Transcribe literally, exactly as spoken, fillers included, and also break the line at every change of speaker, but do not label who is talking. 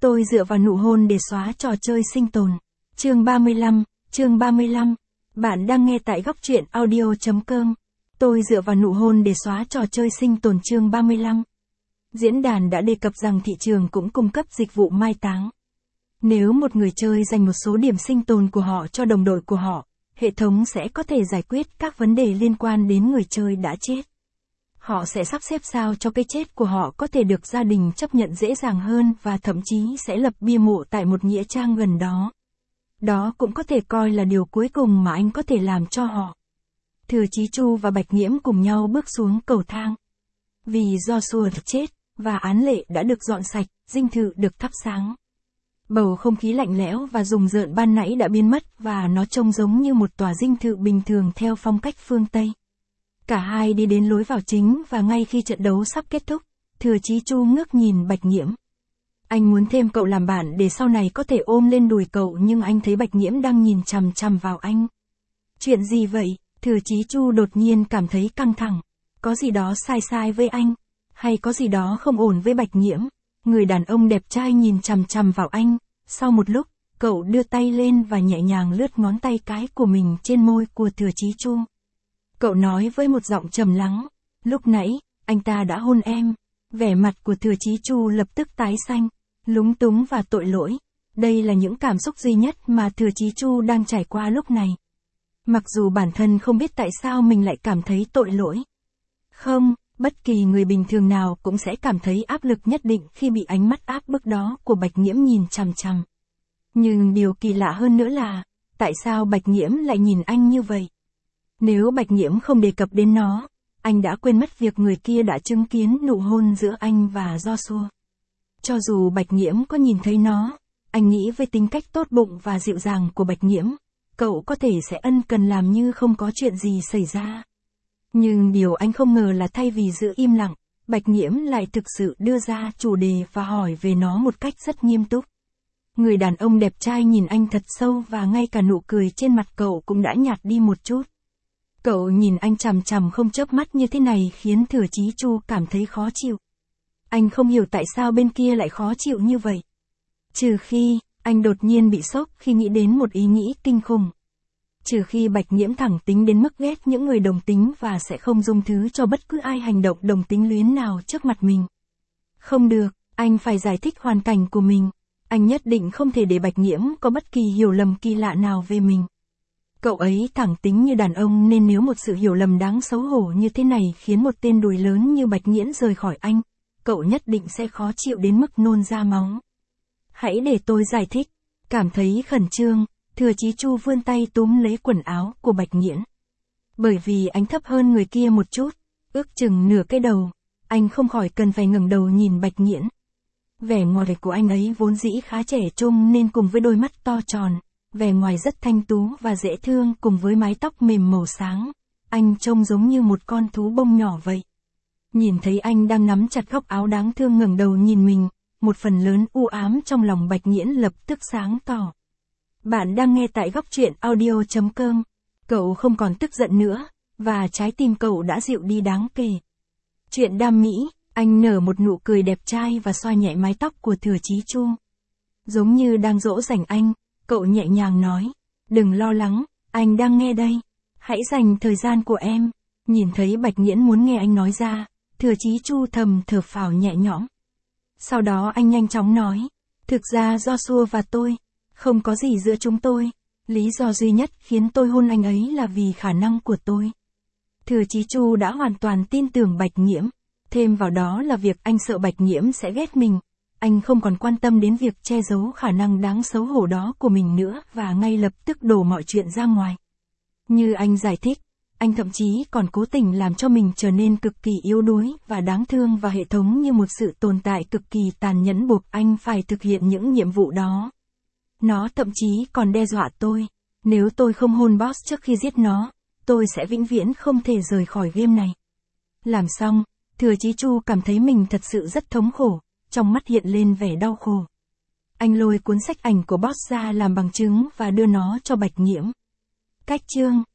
Tôi dựa vào nụ hôn để xóa trò chơi sinh tồn. Chương ba mươi lăm, chương ba mươi lăm. Bạn đang nghe tại góc truyện audio chấm com. Tôi dựa vào nụ hôn để xóa trò chơi sinh tồn chương ba mươi lăm. Diễn đàn đã đề cập rằng thị trường cũng cung cấp dịch vụ mai táng. Nếu một người chơi dành một số điểm sinh tồn của họ cho đồng đội của họ, hệ thống sẽ có thể giải quyết các vấn đề liên quan đến người chơi đã chết. Họ sẽ sắp xếp sao cho cái chết của họ có thể được gia đình chấp nhận dễ dàng hơn và thậm chí sẽ lập bia mộ tại một nghĩa trang gần đó. Đó cũng có thể coi là điều cuối cùng mà anh có thể làm cho họ. Thừa Chí Chu và Bạch Nghiễm cùng nhau bước xuống cầu thang. Vì Joshua chết, và án lệ đã được dọn sạch, dinh thự được thắp sáng. Bầu không khí lạnh lẽo và rùng rợn ban nãy đã biến mất và nó trông giống như một tòa dinh thự bình thường theo phong cách phương Tây. Cả hai đi đến lối vào chính và ngay khi trận đấu sắp kết thúc, Thừa Chí Chu ngước nhìn Bạch Nghiễm. Anh muốn thêm cậu làm bạn để sau này có thể ôm lên đùi cậu nhưng anh thấy Bạch Nghiễm đang nhìn chằm chằm vào anh. Chuyện gì vậy? Thừa Chí Chu đột nhiên cảm thấy căng thẳng. Có gì đó sai sai với anh? Hay có gì đó không ổn với Bạch Nghiễm? Người đàn ông đẹp trai nhìn chằm chằm vào anh. Sau một lúc, cậu đưa tay lên và nhẹ nhàng lướt ngón tay cái của mình trên môi của Thừa Chí Chu. Cậu nói với một giọng trầm lắng, lúc nãy, anh ta đã hôn em. Vẻ mặt của Thừa Chí Chu lập tức tái xanh, lúng túng và tội lỗi. Đây là những cảm xúc duy nhất mà Thừa Chí Chu đang trải qua lúc này. Mặc dù bản thân không biết tại sao mình lại cảm thấy tội lỗi. Không, bất kỳ người bình thường nào cũng sẽ cảm thấy áp lực nhất định khi bị ánh mắt áp bức đó của Bạch Nghiễm nhìn chằm chằm. Nhưng điều kỳ lạ hơn nữa là, tại sao Bạch Nghiễm lại nhìn anh như vậy? Nếu Bạch Nghiễm không đề cập đến nó, anh đã quên mất việc người kia đã chứng kiến nụ hôn giữa anh và Joshua. Cho dù Bạch Nghiễm có nhìn thấy nó, anh nghĩ với tính cách tốt bụng và dịu dàng của Bạch Nghiễm, cậu có thể sẽ ân cần làm như không có chuyện gì xảy ra. Nhưng điều anh không ngờ là thay vì giữ im lặng, Bạch Nghiễm lại thực sự đưa ra chủ đề và hỏi về nó một cách rất nghiêm túc. Người đàn ông đẹp trai nhìn anh thật sâu và ngay cả nụ cười trên mặt cậu cũng đã nhạt đi một chút. Cậu nhìn anh chằm chằm không chớp mắt như thế này khiến Thừa Chí Chu cảm thấy khó chịu. Anh không hiểu tại sao bên kia lại khó chịu như vậy. Trừ khi, anh đột nhiên bị sốc khi nghĩ đến một ý nghĩ kinh khủng. Trừ khi Bạch Nghiễm thẳng tính đến mức ghét những người đồng tính và sẽ không dung thứ cho bất cứ ai hành động đồng tính luyến nào trước mặt mình. Không được, anh phải giải thích hoàn cảnh của mình. Anh nhất định không thể để Bạch Nghiễm có bất kỳ hiểu lầm kỳ lạ nào về mình. Cậu ấy thẳng tính như đàn ông nên nếu một sự hiểu lầm đáng xấu hổ như thế này khiến một tên đùi lớn như Bạch Nghiễm rời khỏi anh, cậu nhất định sẽ khó chịu đến mức nôn ra máu. Hãy để tôi giải thích. Cảm thấy khẩn trương, Thừa Chí Chu vươn tay túm lấy quần áo của Bạch Nghiễm. Bởi vì anh thấp hơn người kia một chút, ước chừng nửa cái đầu, anh không khỏi cần phải ngẩng đầu nhìn Bạch Nghiễm. Vẻ ngoài của anh ấy vốn dĩ khá trẻ trung nên cùng với đôi mắt to tròn, vẻ ngoài rất thanh tú và dễ thương cùng với mái tóc mềm màu sáng, anh trông giống như một con thú bông nhỏ vậy. Nhìn thấy anh đang nắm chặt góc áo đáng thương ngẩng đầu nhìn mình, một phần lớn u ám trong lòng Bạch Nghiễm lập tức sáng tỏ. Bạn đang nghe tại góc truyện audio chấm com. Cậu không còn tức giận nữa, và trái tim cậu đã dịu đi đáng kể. Chuyện đam mỹ, anh nở một nụ cười đẹp trai và xoa nhẹ mái tóc của Thừa Chí Chu. Giống như đang dỗ dành anh, cậu nhẹ nhàng nói, đừng lo lắng, anh đang nghe đây. Hãy dành thời gian của em. Nhìn thấy Bạch Nghiễm muốn nghe anh nói ra, Thừa Chí Chu thầm thở phào nhẹ nhõm. Sau đó anh nhanh chóng nói, thực ra Joshua và tôi, không có gì giữa chúng tôi. Lý do duy nhất khiến tôi hôn anh ấy là vì khả năng của tôi. Thừa Chí Chu đã hoàn toàn tin tưởng Bạch Nghiễm. Thêm vào đó là việc anh sợ Bạch Nghiễm sẽ ghét mình. Anh không còn quan tâm đến việc che giấu khả năng đáng xấu hổ đó của mình nữa và ngay lập tức đổ mọi chuyện ra ngoài. Như anh giải thích, anh thậm chí còn cố tình làm cho mình trở nên cực kỳ yếu đuối và đáng thương và hệ thống như một sự tồn tại cực kỳ tàn nhẫn buộc anh phải thực hiện những nhiệm vụ đó. Nó thậm chí còn đe dọa tôi, nếu tôi không hôn boss trước khi giết nó, tôi sẽ vĩnh viễn không thể rời khỏi game này. Làm xong, Thừa Chí Chu cảm thấy mình thật sự rất thống khổ, trong mắt hiện lên vẻ đau khổ. Anh lôi cuốn sách ảnh của boss ra làm bằng chứng và đưa nó cho Bạch Nghiễm. Cách chương